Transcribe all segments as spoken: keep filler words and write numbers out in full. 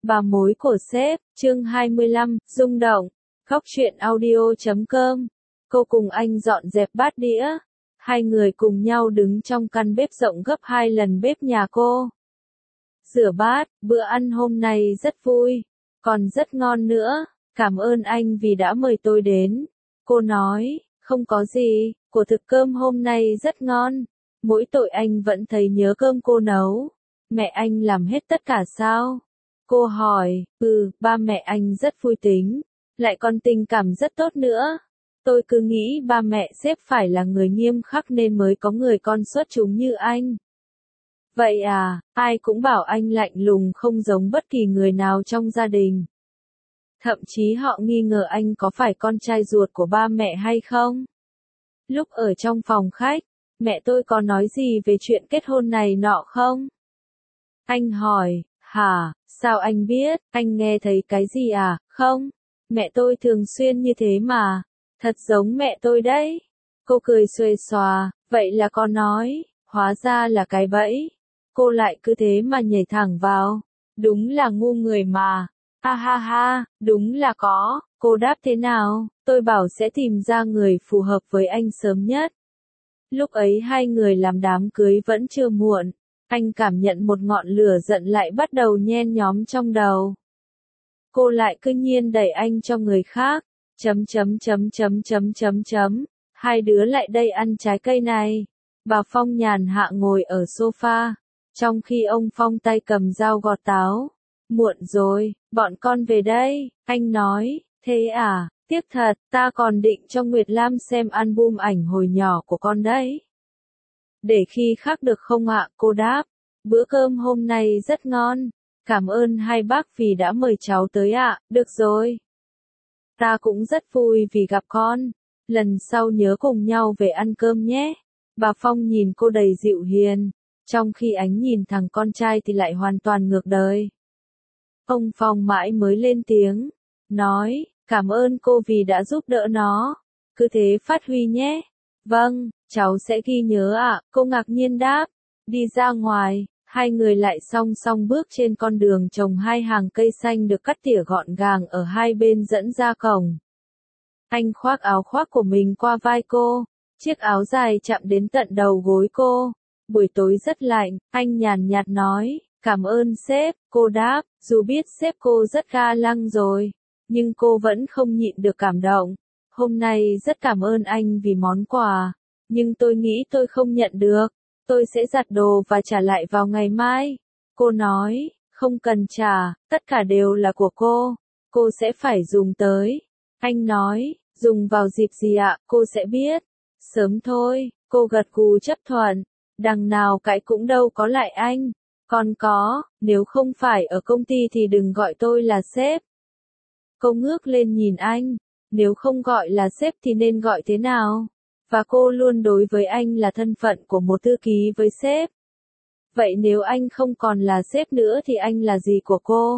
Bà mối của sếp, chương hai mươi lăm, rung động. Góc truyện audio chấm com. Cô cùng anh dọn dẹp bát đĩa. Hai người cùng nhau đứng trong căn bếp rộng gấp hai lần bếp nhà cô. Rửa bát, bữa ăn hôm nay rất vui, còn rất ngon nữa. Cảm ơn anh vì đã mời tôi đến. Cô nói, không có gì, của thực cơm hôm nay rất ngon. Mỗi tội anh vẫn thấy nhớ cơm cô nấu. Mẹ anh làm hết tất cả sao? Cô hỏi, ừ, ba mẹ anh rất vui tính, lại còn tình cảm rất tốt nữa. Tôi cứ nghĩ ba mẹ sếp phải là người nghiêm khắc nên mới có người con xuất chúng như anh. Vậy à, ai cũng bảo anh lạnh lùng không giống bất kỳ người nào trong gia đình. Thậm chí họ nghi ngờ anh có phải con trai ruột của ba mẹ hay không. Lúc ở trong phòng khách, mẹ tôi có nói gì về chuyện kết hôn này nọ không? Anh hỏi, hả, sao anh biết, anh nghe thấy cái gì à, không? Mẹ tôi thường xuyên như thế mà, thật giống mẹ tôi đấy. Cô cười xuề xòa, vậy là con nói, hóa ra là cái bẫy. Cô lại cứ thế mà nhảy thẳng vào, đúng là ngu người mà. Ha ha ha, đúng là có, cô đáp thế nào, tôi bảo sẽ tìm ra người phù hợp với anh sớm nhất. Lúc ấy hai người làm đám cưới vẫn chưa muộn, anh cảm nhận một ngọn lửa giận lại bắt đầu nhen nhóm trong đầu. Cô lại cứ nhiên đẩy anh cho người khác, chấm chấm chấm chấm chấm chấm chấm, hai đứa lại đây ăn trái cây này. Bà Phong nhàn hạ ngồi ở sofa, trong khi ông Phong tay cầm dao gọt táo. Muộn rồi, bọn con về đây, anh nói, thế à, tiếc thật, ta còn định cho Nguyệt Lam xem album ảnh hồi nhỏ của con đấy. Để khi khác được không ạ, cô đáp, bữa cơm hôm nay rất ngon, cảm ơn hai bác vì đã mời cháu tới ạ, được rồi. Ta cũng rất vui vì gặp con, lần sau nhớ cùng nhau về ăn cơm nhé. Bà Phong nhìn cô đầy dịu hiền, trong khi ánh nhìn thằng con trai thì lại hoàn toàn ngược đời. Ông Phong mãi mới lên tiếng, nói, cảm ơn cô vì đã giúp đỡ nó, cứ thế phát huy nhé. Vâng, cháu sẽ ghi nhớ ạ, cô ngạc nhiên đáp. Đi ra ngoài, hai người lại song song bước trên con đường trồng hai hàng cây xanh được cắt tỉa gọn gàng ở hai bên dẫn ra cổng. Anh khoác áo khoác của mình qua vai cô, chiếc áo dài chạm đến tận đầu gối cô. Buổi tối rất lạnh, anh nhàn nhạt nói, cảm ơn sếp, cô đáp, dù biết sếp cô rất ga lăng rồi, nhưng cô vẫn không nhịn được cảm động. Hôm nay rất cảm ơn anh vì món quà, nhưng tôi nghĩ tôi không nhận được, tôi sẽ giặt đồ và trả lại vào ngày mai. Cô nói, không cần trả, tất cả đều là của cô, cô sẽ phải dùng tới. Anh nói, dùng vào dịp gì ạ, cô sẽ biết. Sớm thôi, cô gật gù chấp thuận, đằng nào cãi cũng đâu có lại anh. Còn có, nếu không phải ở công ty thì đừng gọi tôi là sếp. Cô ngước lên nhìn anh, nếu không gọi là sếp thì nên gọi thế nào? Và cô luôn đối với anh là thân phận của một thư ký với sếp. Vậy nếu anh không còn là sếp nữa thì anh là gì của cô?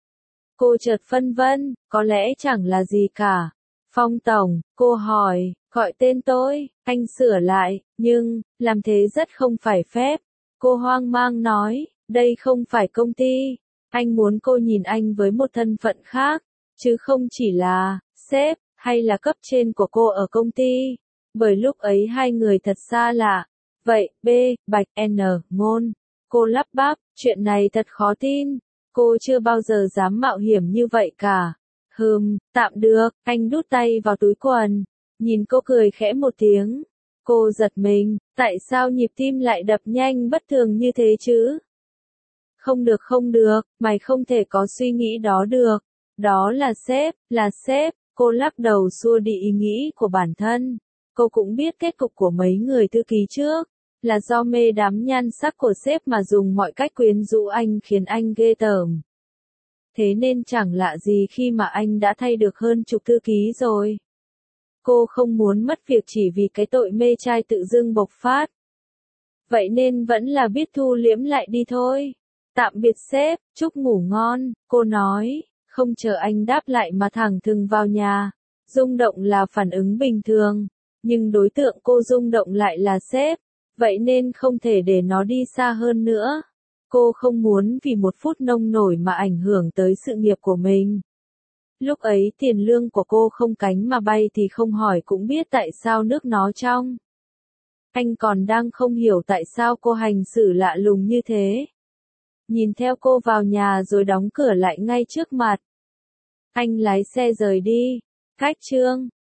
Cô chợt phân vân, có lẽ chẳng là gì cả. Phong tổng, cô hỏi, gọi tên tôi, anh sửa lại, nhưng, làm thế rất không phải phép. Cô hoang mang nói, đây không phải công ty, anh muốn cô nhìn anh với một thân phận khác, chứ không chỉ là, sếp, hay là cấp trên của cô ở công ty. Bởi lúc ấy hai người thật xa lạ. Vậy, B, Bạch, N, Ngôn. Cô lắp bắp, chuyện này thật khó tin. Cô chưa bao giờ dám mạo hiểm như vậy cả. Hừm, tạm được, anh đút tay vào túi quần. Nhìn cô cười khẽ một tiếng. Cô giật mình, tại sao nhịp tim lại đập nhanh bất thường như thế chứ? Không được không được, mày không thể có suy nghĩ đó được. Đó là sếp, là sếp. Cô lắc đầu xua đi ý nghĩ của bản thân. Cô cũng biết kết cục của mấy người thư ký trước, là do mê đắm nhan sắc của sếp mà dùng mọi cách quyến rũ anh khiến anh ghê tởm. Thế nên chẳng lạ gì khi mà anh đã thay được hơn chục thư ký rồi. Cô không muốn mất việc chỉ vì cái tội mê trai tự dưng bộc phát. Vậy nên vẫn là biết thu liễm lại đi thôi. Tạm biệt sếp, chúc ngủ ngon, cô nói, không chờ anh đáp lại mà thẳng thừng vào nhà. Rung động là phản ứng bình thường. Nhưng đối tượng cô rung động lại là sếp, vậy nên không thể để nó đi xa hơn nữa. Cô không muốn vì một phút nông nổi mà ảnh hưởng tới sự nghiệp của mình. Lúc ấy tiền lương của cô không cánh mà bay thì không hỏi cũng biết tại sao nước nó trong. Anh còn đang không hiểu tại sao cô hành xử lạ lùng như thế. Nhìn theo cô vào nhà rồi đóng cửa lại ngay trước mặt. Anh lái xe rời đi. Cách chương